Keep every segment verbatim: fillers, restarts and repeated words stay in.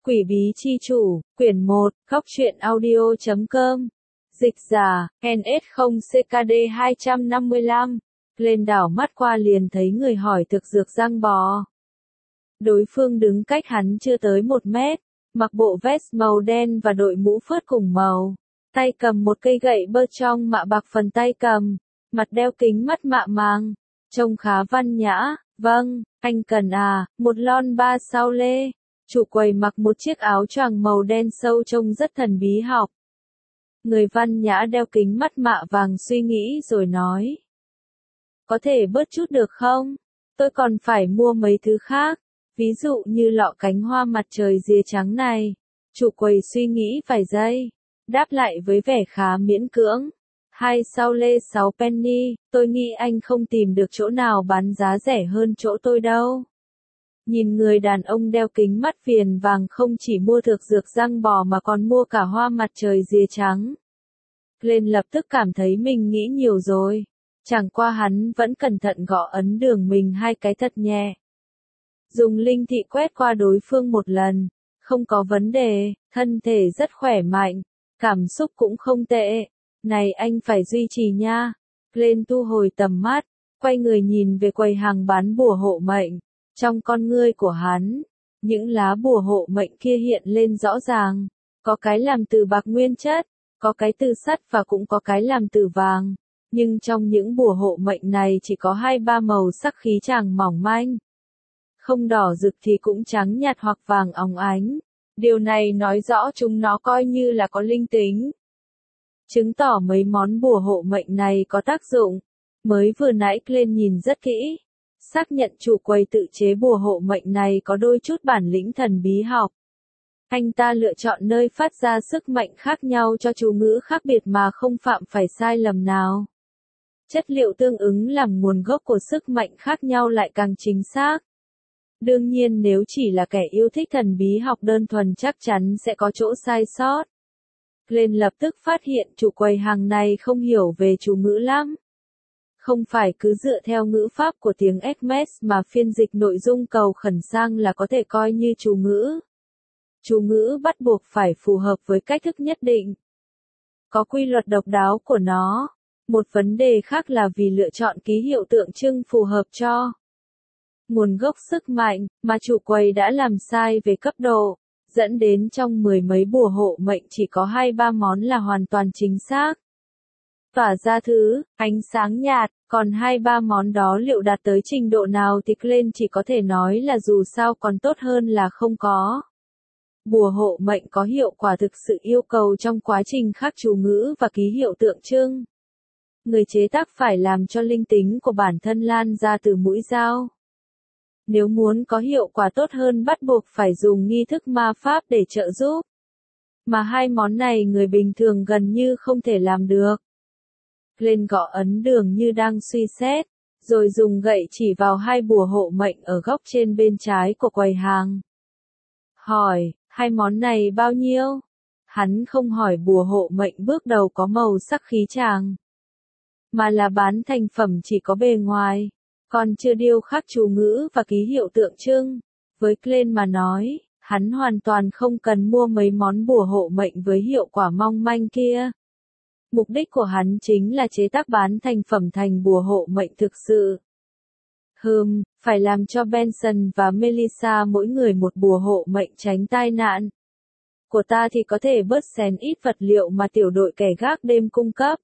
Quỷ bí chi chủ, quyển một, góc truyện audio chấm com. Dịch giả, en ét không C K D hai trăm năm mươi lăm. Lên đảo mắt qua liền thấy người hỏi thực dược răng bò. Đối phương đứng cách hắn chưa tới một mét, mặc bộ vest màu đen và đội mũ phớt cùng màu. Tay cầm một cây gậy bơ trong mạ bạc phần tay cầm, mặt đeo kính mắt mạ màng. Trông khá văn nhã, vâng, anh cần à, một lon ba sao lê. Chủ quầy mặc một chiếc áo choàng màu đen sâu trông rất thần bí học. Người văn nhã đeo kính mắt mạ vàng suy nghĩ rồi nói. Có thể bớt chút được không? Tôi còn phải mua mấy thứ khác, ví dụ như lọ cánh hoa mặt trời dìa trắng này. Chủ quầy suy nghĩ vài giây, đáp lại với vẻ khá miễn cưỡng. Hai sao lê sáu penny, tôi nghĩ anh không tìm được chỗ nào bán giá rẻ hơn chỗ tôi đâu. Nhìn người đàn ông đeo kính mắt viền vàng không chỉ mua thực dược răng bò mà còn mua cả hoa mặt trời dìa trắng. Lên lập tức cảm thấy mình nghĩ nhiều rồi. Chẳng qua hắn vẫn cẩn thận gõ ấn đường mình hai cái thật nhẹ. Dùng linh thị quét qua đối phương một lần. Không có vấn đề, thân thể rất khỏe mạnh. Cảm xúc cũng không tệ. Này anh phải duy trì nha. Lên thu hồi tầm mắt, quay người nhìn về quầy hàng bán bùa hộ mệnh. Trong con ngươi của hắn, những lá bùa hộ mệnh kia hiện lên rõ ràng. Có cái làm từ bạc nguyên chất, có cái từ sắt và cũng có cái làm từ vàng. Nhưng trong những bùa hộ mệnh này chỉ có hai ba màu sắc khí chàng mỏng manh. Không đỏ rực thì cũng trắng nhạt hoặc vàng óng ánh. Điều này nói rõ chúng nó coi như là có linh tính. Chứng tỏ mấy món bùa hộ mệnh này có tác dụng. Mới vừa nãy lên nhìn rất kỹ. Xác nhận chủ quầy tự chế bùa hộ mệnh này có đôi chút bản lĩnh thần bí học. Anh ta lựa chọn nơi phát ra sức mạnh khác nhau cho chú ngữ khác biệt mà không phạm phải sai lầm nào. Chất liệu tương ứng làm nguồn gốc của sức mạnh khác nhau lại càng chính xác. Đương nhiên nếu chỉ là kẻ yêu thích thần bí học đơn thuần chắc chắn sẽ có chỗ sai sót. Lên lập tức phát hiện chủ quầy hàng này không hiểu về chú ngữ lắm. Không phải cứ dựa theo ngữ pháp của tiếng Hermes mà phiên dịch nội dung cầu khẩn sang là có thể coi như chú ngữ. Chú ngữ bắt buộc phải phù hợp với cách thức nhất định. Có quy luật độc đáo của nó. Một vấn đề khác là vì lựa chọn ký hiệu tượng trưng phù hợp cho nguồn gốc sức mạnh mà chủ quầy đã làm sai về cấp độ, dẫn đến trong mười mấy bùa hộ mệnh chỉ có hai ba món là hoàn toàn chính xác. Tỏa ra thứ, ánh sáng nhạt, còn hai ba món đó liệu đạt tới trình độ nào thì lên chỉ có thể nói là dù sao còn tốt hơn là không có. Bùa hộ mệnh có hiệu quả thực sự yêu cầu trong quá trình khắc chú ngữ và ký hiệu tượng trưng. Người chế tác phải làm cho linh tính của bản thân lan ra từ mũi dao. Nếu muốn có hiệu quả tốt hơn bắt buộc phải dùng nghi thức ma pháp để trợ giúp. Mà hai món này người bình thường gần như không thể làm được. Lên gõ ấn đường như đang suy xét, rồi dùng gậy chỉ vào hai bùa hộ mệnh ở góc trên bên trái của quầy hàng. Hỏi, hai món này bao nhiêu? Hắn không hỏi bùa hộ mệnh bước đầu có màu sắc khí chàng, mà là bán thành phẩm chỉ có bề ngoài, còn chưa điêu khắc chú ngữ và ký hiệu tượng trưng. Với Glenn mà nói, hắn hoàn toàn không cần mua mấy món bùa hộ mệnh với hiệu quả mong manh kia. Mục đích của hắn chính là chế tác bán thành phẩm thành bùa hộ mệnh thực sự. Hừm, phải làm cho Benson và Melissa mỗi người một bùa hộ mệnh tránh tai nạn. Của ta thì có thể bớt xén ít vật liệu mà tiểu đội kẻ gác đêm cung cấp.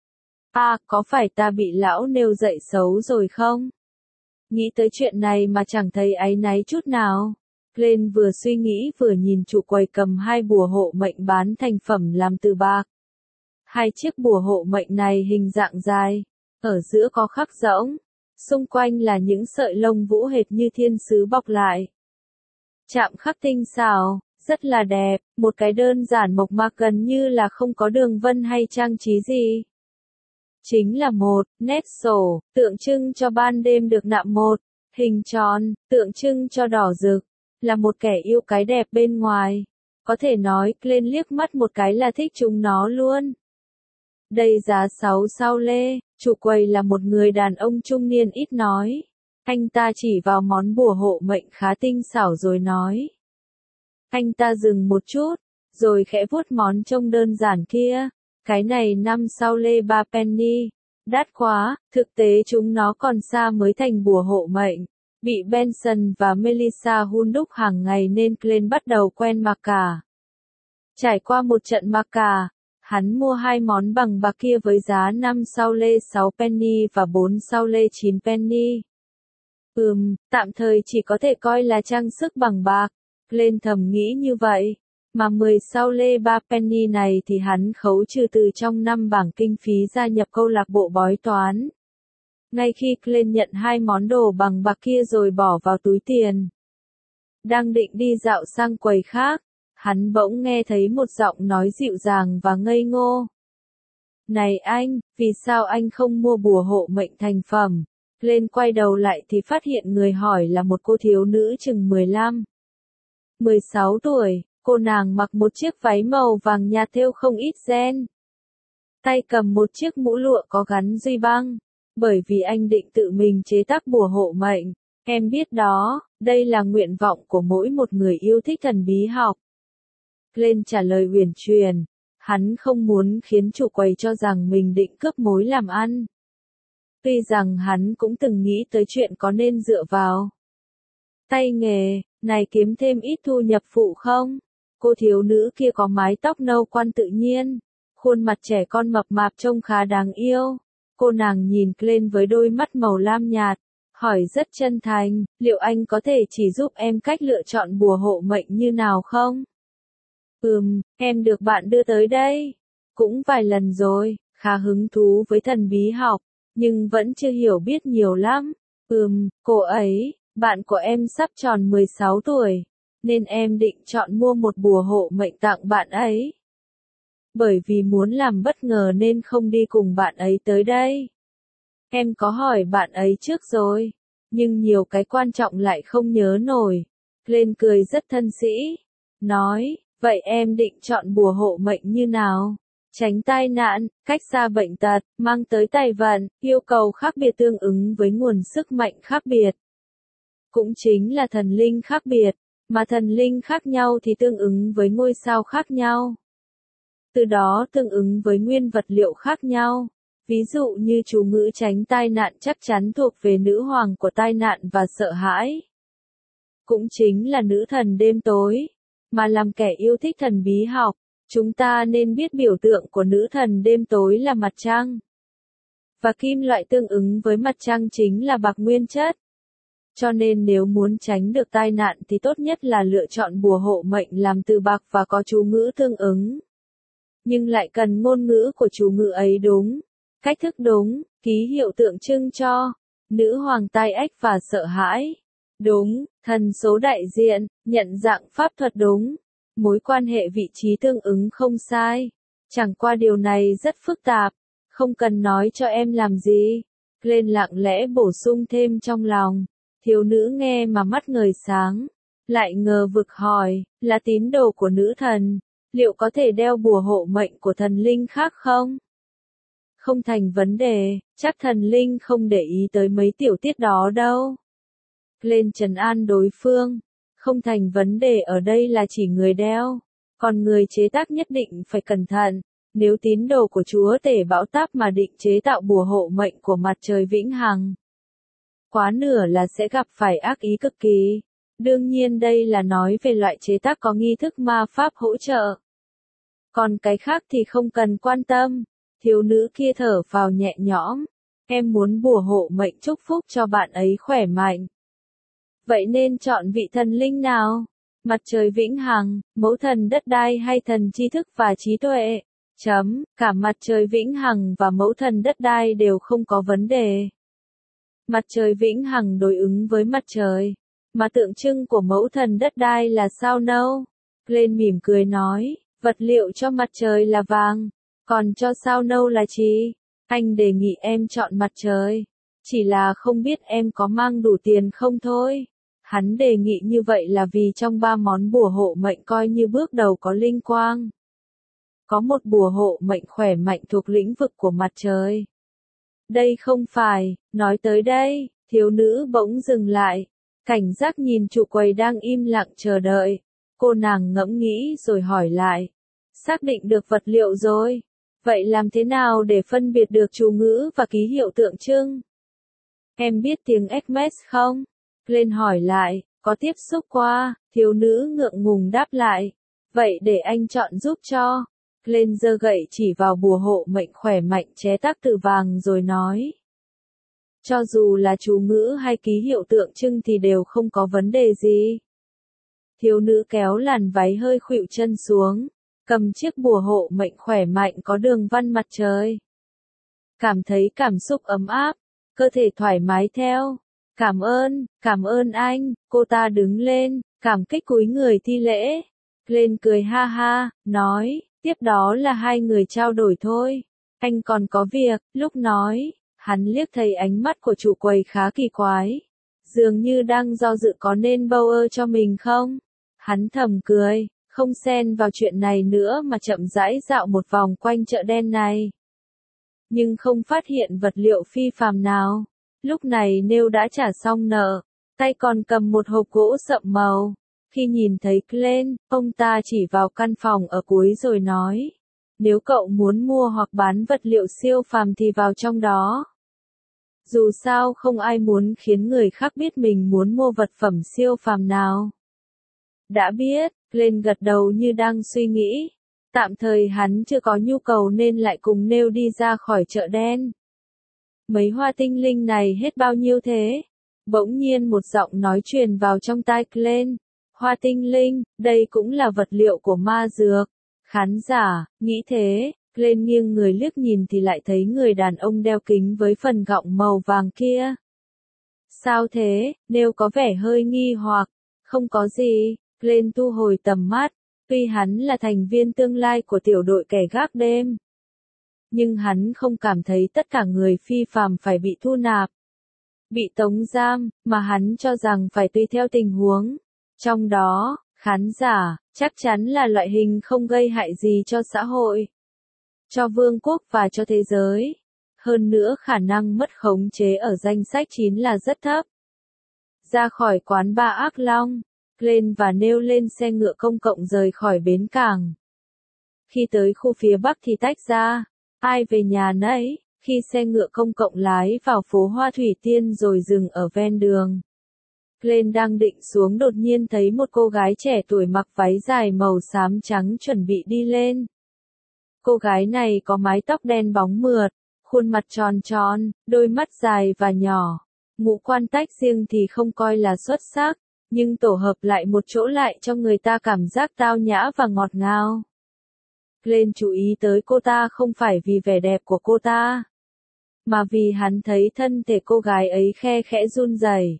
À, có phải ta bị lão nêu dậy xấu rồi không? Nghĩ tới chuyện này mà chẳng thấy áy náy chút nào. Glenn vừa suy nghĩ vừa nhìn chủ quầy cầm hai bùa hộ mệnh bán thành phẩm làm từ bạc. Hai chiếc bùa hộ mệnh này hình dạng dài, ở giữa có khắc rỗng, xung quanh là những sợi lông vũ hệt như thiên sứ bọc lại. Chạm khắc tinh xảo, rất là đẹp, một cái đơn giản mộc mạc gần như là không có đường vân hay trang trí gì. Chính là một nét sổ, tượng trưng cho ban đêm được nạm một, hình tròn, tượng trưng cho đỏ rực, là một kẻ yêu cái đẹp bên ngoài. Có thể nói, lên liếc mắt một cái là thích chúng nó luôn. Đây giá sáu sao lê, chủ quầy là một người đàn ông trung niên ít nói. Anh ta chỉ vào món bùa hộ mệnh khá tinh xảo rồi nói. Anh ta dừng một chút, rồi khẽ vuốt món trông đơn giản kia. Cái này năm sau lê ba penny. Đắt quá, thực tế chúng nó còn xa mới thành bùa hộ mệnh. Bị Benson và Melissa hun đúc hàng ngày nên Glenn bắt đầu quen mặc cả. Trải qua một trận mặc cả, hắn mua hai món bằng bạc kia với giá năm sau lê sáu penny và bốn sau lê chín penny. Ừm, tạm thời chỉ có thể coi là trang sức bằng bạc. Glenn thầm nghĩ như vậy. Mà mười sau lê ba penny này thì hắn khấu trừ từ trong năm bảng kinh phí gia nhập câu lạc bộ bói toán. Ngay khi Glenn nhận hai món đồ bằng bạc kia rồi bỏ vào túi tiền, đang định đi dạo sang quầy khác, hắn bỗng nghe thấy một giọng nói dịu dàng và ngây ngô. Này anh, vì sao anh không mua bùa hộ mệnh thành phẩm? Glenn quay đầu lại thì phát hiện người hỏi là một cô thiếu nữ chừng mười lăm, mười sáu tuổi. Cô nàng mặc một chiếc váy màu vàng nhạt thêu không ít ren. Tay cầm một chiếc mũ lụa có gắn duy băng. Bởi vì anh định tự mình chế tác bùa hộ mệnh. Em biết đó, đây là nguyện vọng của mỗi một người yêu thích thần bí học. Glenn trả lời uyển chuyển. Hắn không muốn khiến chủ quầy cho rằng mình định cướp mối làm ăn. Tuy rằng hắn cũng từng nghĩ tới chuyện có nên dựa vào tay nghề này kiếm thêm ít thu nhập phụ không? Cô thiếu nữ kia có mái tóc nâu quan tự nhiên, khuôn mặt trẻ con mập mạp trông khá đáng yêu. Cô nàng nhìn Glenn với đôi mắt màu lam nhạt, hỏi rất chân thành, liệu anh có thể chỉ giúp em cách lựa chọn bùa hộ mệnh như nào không? Ừm, em được bạn đưa tới đây. Cũng vài lần rồi, khá hứng thú với thần bí học, nhưng vẫn chưa hiểu biết nhiều lắm. Ừm, cô ấy, bạn của em sắp tròn mười sáu tuổi. Nên em định chọn mua một bùa hộ mệnh tặng bạn ấy. Bởi vì muốn làm bất ngờ nên không đi cùng bạn ấy tới đây. Em có hỏi bạn ấy trước rồi, nhưng nhiều cái quan trọng lại không nhớ nổi. Glenn cười rất thân sĩ, nói, vậy em định chọn bùa hộ mệnh như nào? Tránh tai nạn, cách xa bệnh tật, mang tới tài vận, yêu cầu khác biệt tương ứng với nguồn sức mạnh khác biệt. Cũng chính là thần linh khác biệt. Mà thần linh khác nhau thì tương ứng với ngôi sao khác nhau. Từ đó tương ứng với nguyên vật liệu khác nhau. Ví dụ như chú ngữ tránh tai nạn chắc chắn thuộc về nữ hoàng của tai nạn và sợ hãi. Cũng chính là nữ thần đêm tối. Mà làm kẻ yêu thích thần bí học, chúng ta nên biết biểu tượng của nữ thần đêm tối là mặt trăng. Và kim loại tương ứng với mặt trăng chính là bạc nguyên chất. Cho nên nếu muốn tránh được tai nạn thì tốt nhất là lựa chọn bùa hộ mệnh làm từ bạc và có chú ngữ tương ứng. Nhưng lại cần ngôn ngữ của chú ngữ ấy đúng, cách thức đúng, ký hiệu tượng trưng cho nữ hoàng tai ách và sợ hãi. Đúng, thần số đại diện, nhận dạng pháp thuật đúng, mối quan hệ vị trí tương ứng không sai. Chẳng qua điều này rất phức tạp, không cần nói cho em làm gì. Glenn lặng lẽ bổ sung thêm trong lòng. Thiếu nữ nghe mà mắt ngời sáng, lại ngờ vực hỏi, là tín đồ của nữ thần, liệu có thể đeo bùa hộ mệnh của thần linh khác không? Không thành vấn đề, chắc thần linh không để ý tới mấy tiểu tiết đó đâu. Glenn trấn an đối phương, không thành vấn đề ở đây là chỉ người đeo, còn người chế tác nhất định phải cẩn thận. Nếu tín đồ của chúa tể bão táp mà định chế tạo bùa hộ mệnh của mặt trời vĩnh hằng, quá nửa là sẽ gặp phải ác ý cực kỳ. Đương nhiên đây là nói về loại chế tác có nghi thức ma pháp hỗ trợ. Còn cái khác thì không cần quan tâm. Thiếu nữ kia thở vào nhẹ nhõm. Em muốn bùa hộ mệnh chúc phúc cho bạn ấy khỏe mạnh. Vậy nên chọn vị thần linh nào? Mặt trời vĩnh hằng, mẫu thần đất đai hay thần tri thức và trí tuệ? Chấm, cả mặt trời vĩnh hằng và mẫu thần đất đai đều không có vấn đề. Mặt trời vĩnh hằng đối ứng với mặt trời, mà tượng trưng của mẫu thần đất đai là sao nâu. Glenn mỉm cười nói, vật liệu cho mặt trời là vàng, còn cho sao nâu là chi? Anh đề nghị em chọn mặt trời, chỉ là không biết em có mang đủ tiền không thôi. Hắn đề nghị như vậy là vì trong ba món bùa hộ mệnh coi như bước đầu có linh quang. Có một bùa hộ mệnh khỏe mạnh thuộc lĩnh vực của mặt trời. Đây không phải, nói tới đây, thiếu nữ bỗng dừng lại, cảnh giác nhìn chủ quầy đang im lặng chờ đợi. Cô nàng ngẫm nghĩ rồi hỏi lại. Xác định được vật liệu rồi. Vậy làm thế nào để phân biệt được chú ngữ và ký hiệu tượng trưng? Em biết tiếng Khmer không? Glenn hỏi lại, có tiếp xúc qua, thiếu nữ ngượng ngùng đáp lại. Vậy để anh chọn giúp cho. Glenn giơ gậy chỉ vào bùa hộ mệnh khỏe mạnh chế tác từ vàng rồi nói. Cho dù là chú ngữ hay ký hiệu tượng trưng thì đều không có vấn đề gì. Thiếu nữ kéo làn váy hơi khuỵu chân xuống, cầm chiếc bùa hộ mệnh khỏe mạnh có đường văn mặt trời. Cảm thấy cảm xúc ấm áp, cơ thể thoải mái theo. Cảm ơn, cảm ơn anh, cô ta đứng lên, cảm kích cúi người thi lễ. Lên cười ha ha, nói, tiếp đó là hai người trao đổi thôi. Anh còn có việc, lúc nói, hắn liếc thấy ánh mắt của chủ quầy khá kỳ quái. Dường như đang do dự có nên bâu ơ cho mình không? Hắn thầm cười, không xen vào chuyện này nữa mà chậm rãi dạo một vòng quanh chợ đen này. Nhưng không phát hiện vật liệu phi phàm nào. Lúc này Nêu đã trả xong nợ, tay còn cầm một hộp gỗ sậm màu. Khi nhìn thấy Glenn, ông ta chỉ vào căn phòng ở cuối rồi nói. Nếu cậu muốn mua hoặc bán vật liệu siêu phàm thì vào trong đó. Dù sao không ai muốn khiến người khác biết mình muốn mua vật phẩm siêu phàm nào. Đã biết, Glenn gật đầu như đang suy nghĩ. Tạm thời hắn chưa có nhu cầu nên lại cùng Nêu đi ra khỏi chợ đen. Mấy hoa tinh linh này hết bao nhiêu thế? Bỗng nhiên một giọng nói truyền vào trong tai Glenn. Hoa tinh linh, đây cũng là vật liệu của ma dược. Khán giả, nghĩ thế, Glenn nghiêng người liếc nhìn thì lại thấy người đàn ông đeo kính với phần gọng màu vàng kia. Sao thế? Nêu có vẻ hơi nghi hoặc. Không có gì, Glenn thu hồi tầm mắt. Tuy hắn là thành viên tương lai của tiểu đội kẻ gác đêm, nhưng hắn không cảm thấy tất cả người phi phàm phải bị thu nạp, bị tống giam, mà hắn cho rằng phải tùy theo tình huống. Trong đó, khán giả, chắc chắn là loại hình không gây hại gì cho xã hội, cho vương quốc và cho thế giới. Hơn nữa khả năng mất khống chế ở danh sách chín là rất thấp. Ra khỏi quán bar Ác Long, Glenn và Nêu lên xe ngựa công cộng rời khỏi bến cảng. Khi tới khu phía bắc thì tách ra, ai về nhà nấy, khi xe ngựa công cộng lái vào phố Hoa Thủy Tiên rồi dừng ở ven đường. Glenn đang định xuống đột nhiên thấy một cô gái trẻ tuổi mặc váy dài màu xám trắng chuẩn bị đi lên. Cô gái này có mái tóc đen bóng mượt, khuôn mặt tròn tròn, đôi mắt dài và nhỏ. Ngũ quan tách riêng thì không coi là xuất sắc, nhưng tổ hợp lại một chỗ lại cho người ta cảm giác tao nhã và ngọt ngào. Glenn chú ý tới cô ta không phải vì vẻ đẹp của cô ta, mà vì hắn thấy thân thể cô gái ấy khe khẽ run rẩy.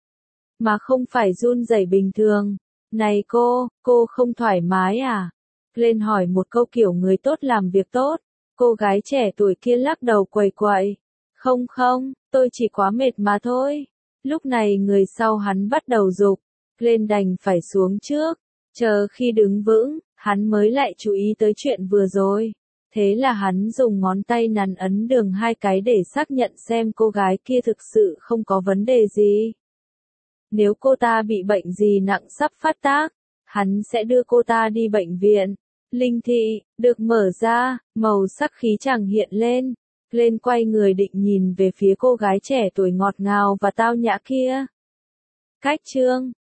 Mà không phải run rẩy bình thường. Này cô, cô không thoải mái à? Glenn hỏi một câu kiểu người tốt làm việc tốt. Cô gái trẻ tuổi kia lắc đầu quẩy quậy. Không không, tôi chỉ quá mệt mà thôi. Lúc này người sau hắn bắt đầu giục. Glenn đành phải xuống trước. Chờ khi đứng vững, hắn mới lại chú ý tới chuyện vừa rồi. Thế là hắn dùng ngón tay nắn ấn đường hai cái để xác nhận xem cô gái kia thực sự không có vấn đề gì. Nếu cô ta bị bệnh gì nặng sắp phát tác, hắn sẽ đưa cô ta đi bệnh viện. Linh thị, được mở ra, màu sắc khí chàng hiện lên. Lên quay người định nhìn về phía cô gái trẻ tuổi ngọt ngào và tao nhã kia. Cách chương